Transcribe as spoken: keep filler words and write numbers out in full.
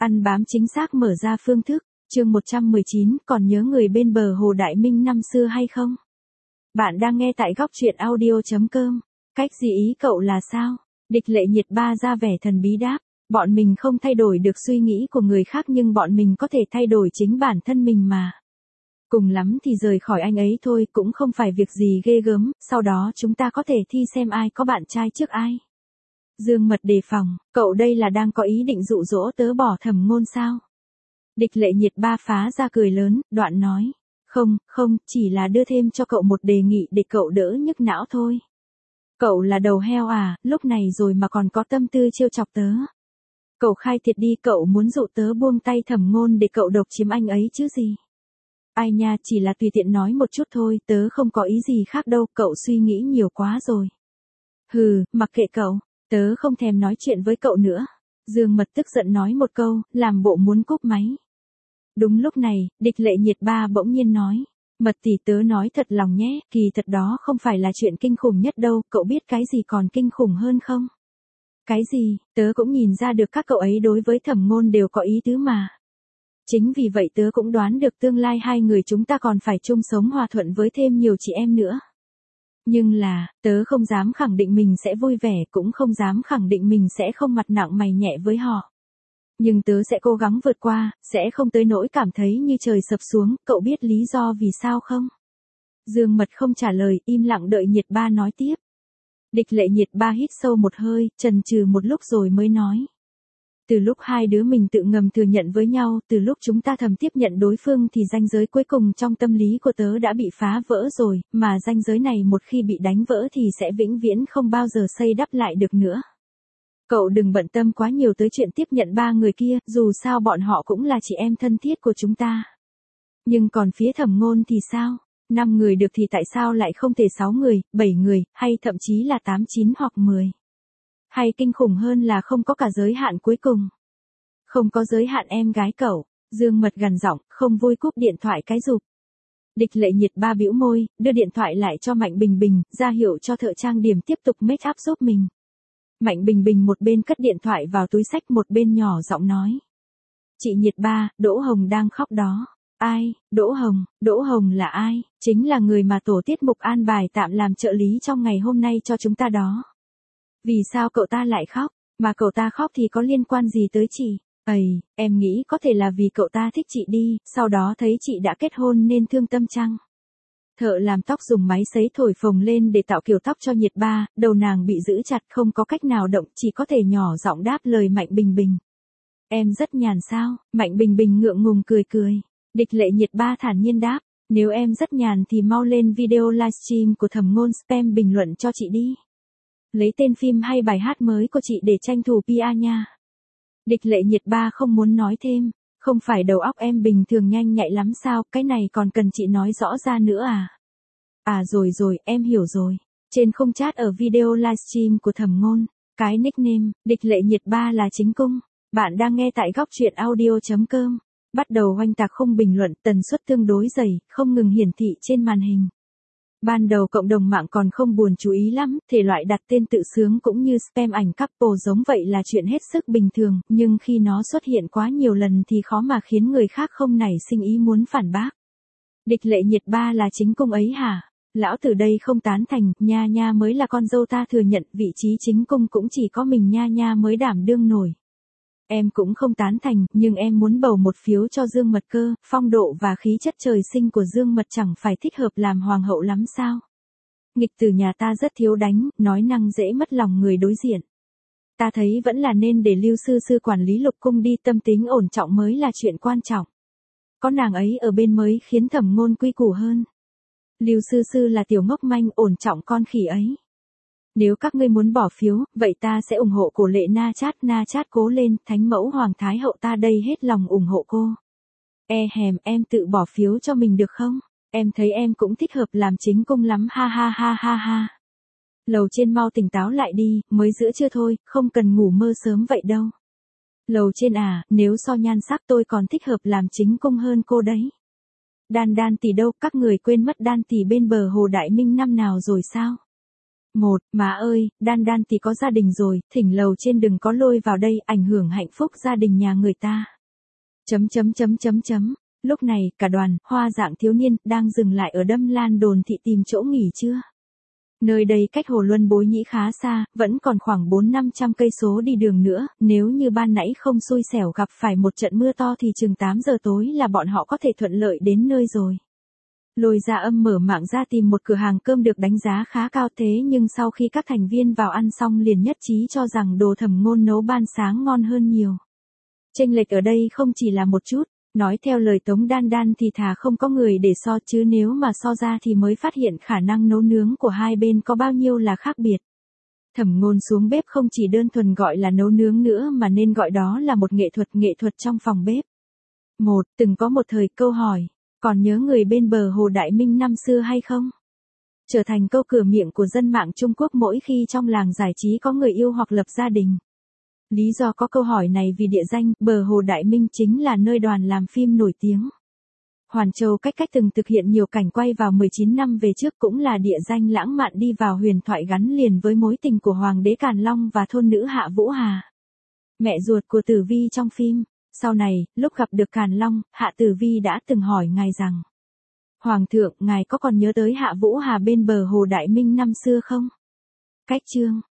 Ăn bám chính xác mở ra phương thức, chương một trăm mười chín, còn nhớ người bên bờ hồ Đại Minh năm xưa hay không? Bạn đang nghe tại góc truyện audio chấm com. Cách gì ý cậu là sao? Địch Lệ Nhiệt Ba ra vẻ thần bí đáp, bọn mình không thay đổi được suy nghĩ của người khác nhưng bọn mình có thể thay đổi chính bản thân mình mà. Cùng lắm thì rời khỏi anh ấy thôi, cũng không phải việc gì ghê gớm, sau đó chúng ta có thể thi xem ai có bạn trai trước ai. Dương Mật đề phòng, cậu đây là đang có ý định dụ dỗ tớ bỏ Thẩm Ngôn sao? Địch Lệ Nhiệt Ba phá ra cười lớn, đoạn nói, không, không, chỉ là đưa thêm cho cậu một đề nghị để cậu đỡ nhức não thôi. Cậu là đầu heo à, lúc này rồi mà còn có tâm tư trêu chọc tớ. Cậu khai thiệt đi, cậu muốn dụ tớ buông tay Thẩm Ngôn để cậu độc chiếm anh ấy chứ gì? Ai nha, chỉ là tùy tiện nói một chút thôi, tớ không có ý gì khác đâu, cậu suy nghĩ nhiều quá rồi. Hừ, mặc kệ cậu, tớ không thèm nói chuyện với cậu nữa. Dương Mật tức giận nói một câu, làm bộ muốn cúp máy. Đúng lúc này, Địch Lệ Nhiệt Ba bỗng nhiên nói, Mật tỷ tớ nói thật lòng nhé, kỳ thật đó không phải là chuyện kinh khủng nhất đâu, cậu biết cái gì còn kinh khủng hơn không? Cái gì, tớ cũng nhìn ra được các cậu ấy đối với Thẩm Ngôn đều có ý tứ mà. Chính vì vậy tớ cũng đoán được tương lai hai người chúng ta còn phải chung sống hòa thuận với thêm nhiều chị em nữa. Nhưng là, tớ không dám khẳng định mình sẽ vui vẻ, cũng không dám khẳng định mình sẽ không mặt nặng mày nhẹ với họ. Nhưng tớ sẽ cố gắng vượt qua, sẽ không tới nỗi cảm thấy như trời sập xuống, cậu biết lý do vì sao không? Dương Mật không trả lời, im lặng đợi Nhiệt Ba nói tiếp. Địch Lệ Nhiệt Ba hít sâu một hơi, chần chừ một lúc rồi mới nói. Từ lúc hai đứa mình tự ngầm thừa nhận với nhau, từ lúc chúng ta thầm tiếp nhận đối phương thì ranh giới cuối cùng trong tâm lý của tớ đã bị phá vỡ rồi, mà ranh giới này một khi bị đánh vỡ thì sẽ vĩnh viễn không bao giờ xây đắp lại được nữa. Cậu đừng bận tâm quá nhiều tới chuyện tiếp nhận ba người kia, dù sao bọn họ cũng là chị em thân thiết của chúng ta. Nhưng còn phía Thẩm Ngôn thì sao? Năm người được thì tại sao lại không thể sáu người, bảy người, hay thậm chí là tám chín hoặc mười? Hay kinh khủng hơn là không có cả giới hạn cuối cùng. Không có giới hạn em gái cậu. Dương Mật gằn giọng, không vui cúp điện thoại cái rụp. Địch Lệ Nhiệt Ba bĩu môi, đưa điện thoại lại cho Mạnh Bình Bình, ra hiệu cho thợ trang điểm tiếp tục make up giúp mình. Mạnh Bình Bình một bên cất điện thoại vào túi xách một bên nhỏ giọng nói. Chị Nhiệt Ba, Đỗ Hồng đang khóc đó. Ai, Đỗ Hồng, Đỗ Hồng là ai? Chính là người mà tổ tiết mục an bài tạm làm trợ lý trong ngày hôm nay cho chúng ta đó. Vì sao cậu ta lại khóc, mà cậu ta khóc thì có liên quan gì tới chị? Ây, em nghĩ có thể là vì cậu ta thích chị đi, sau đó thấy chị đã kết hôn nên thương tâm chăng? Thợ làm tóc dùng máy sấy thổi phồng lên để tạo kiểu tóc cho Nhiệt Ba, đầu nàng bị giữ chặt không có cách nào động, chỉ có thể nhỏ giọng đáp lời Mạnh Bình Bình. Em rất nhàn sao? Mạnh Bình Bình ngượng ngùng cười cười. Địch Lệ Nhiệt Ba thản nhiên đáp, nếu em rất nhàn thì mau lên video livestream của Thẩm Ngôn spam bình luận cho chị đi. Lấy tên phim hay bài hát mới của chị để tranh thủ pê e nha. Địch Lệ Nhiệt Ba không muốn nói thêm, không phải đầu óc em bình thường nhanh nhạy lắm sao, cái này còn cần chị nói rõ ra nữa à? À rồi rồi, em hiểu rồi. Trên không chat ở video livestream của Thẩm Ngôn, cái nickname, Địch Lệ Nhiệt Ba là chính cung. Bạn đang nghe tại góc truyện audio chấm com. Bắt đầu oanh tạc khung bình luận, tần suất tương đối dày, không ngừng hiển thị trên màn hình. Ban đầu cộng đồng mạng còn không buồn chú ý lắm, thể loại đặt tên tự sướng cũng như spam ảnh couple giống vậy là chuyện hết sức bình thường, nhưng khi nó xuất hiện quá nhiều lần thì khó mà khiến người khác không nảy sinh ý muốn phản bác. Địch Lệ Nhiệt Ba là chính cung ấy hả? Lão từ đây không tán thành, Nha Nha mới là con dâu ta thừa nhận, vị trí chính cung cũng chỉ có mình Nha Nha mới đảm đương nổi. Em cũng không tán thành, nhưng em muốn bầu một phiếu cho Dương Mật cơ, phong độ và khí chất trời sinh của Dương Mật chẳng phải thích hợp làm hoàng hậu lắm sao? Nghịch từ nhà ta rất thiếu đánh, nói năng dễ mất lòng người đối diện. Ta thấy vẫn là nên để Lưu Sư Sư quản lý lục cung đi, tâm tính ổn trọng mới là chuyện quan trọng. Có nàng ấy ở bên mới khiến Thẩm Ngôn quy củ hơn. Lưu Sư Sư là tiểu ngốc manh, ổn trọng con khỉ ấy. Nếu các ngươi muốn bỏ phiếu, vậy ta sẽ ủng hộ của Lệ Na Chát, Na Chát cố lên, thánh mẫu hoàng thái hậu ta đây hết lòng ủng hộ cô. E hèm, em tự bỏ phiếu cho mình được không? Em thấy em cũng thích hợp làm chính cung lắm, ha ha ha ha ha. Lầu trên mau tỉnh táo lại đi, mới giữa trưa thôi, không cần ngủ mơ sớm vậy đâu. Lầu trên à, nếu so nhan sắc tôi còn thích hợp làm chính cung hơn cô đấy. Đan Đan tỷ đâu, các người quên mất Đan tỷ bên bờ hồ Đại Minh năm nào rồi sao? Một, má ơi, Đan Đan tỷ có gia đình rồi, thỉnh lầu trên đừng có lôi vào đây, ảnh hưởng hạnh phúc gia đình nhà người ta. Chấm chấm chấm chấm chấm. Lúc này, cả đoàn, hoa dạng thiếu niên, đang dừng lại ở Đâm Lan Đồn Thị tìm chỗ nghỉ trưa. Nơi đây cách Hồ Luân Bối Nhĩ khá xa, vẫn còn khoảng bốn năm trăm cây số đi đường nữa, nếu như ban nãy không xui xẻo gặp phải một trận mưa to thì chừng tám giờ tối là bọn họ có thể thuận lợi đến nơi rồi. Lôi Gia Âm mở mạng ra tìm một cửa hàng cơm được đánh giá khá cao thế nhưng sau khi các thành viên vào ăn xong liền nhất trí cho rằng đồ Thẩm Ngôn nấu ban sáng ngon hơn nhiều. Chênh lệch ở đây không chỉ là một chút. Nói theo lời Tống Đan Đan thì thà không có người để so chứ nếu mà so ra thì mới phát hiện khả năng nấu nướng của hai bên có bao nhiêu là khác biệt. Thẩm Ngôn xuống bếp không chỉ đơn thuần gọi là nấu nướng nữa mà nên gọi đó là một nghệ thuật nghệ thuật trong phòng bếp. Một, từng có một thời câu hỏi, còn nhớ người bên bờ Hồ Đại Minh năm xưa hay không? Trở thành câu cửa miệng của dân mạng Trung Quốc mỗi khi trong làng giải trí có người yêu hoặc lập gia đình. Lý do có câu hỏi này vì địa danh bờ Hồ Đại Minh chính là nơi đoàn làm phim nổi tiếng. Hoàn Châu cách cách từng thực hiện nhiều cảnh quay vào mười chín năm về trước cũng là địa danh lãng mạn đi vào huyền thoại gắn liền với mối tình của Hoàng đế Càn Long và thôn nữ Hạ Vũ Hà. Mẹ ruột của Tử Vi trong phim. Sau này, lúc gặp được Càn Long, Hạ Tử Vi đã từng hỏi ngài rằng: Hoàng thượng, ngài có còn nhớ tới Hạ Vũ Hà bên bờ Hồ Đại Minh năm xưa không? Cách chương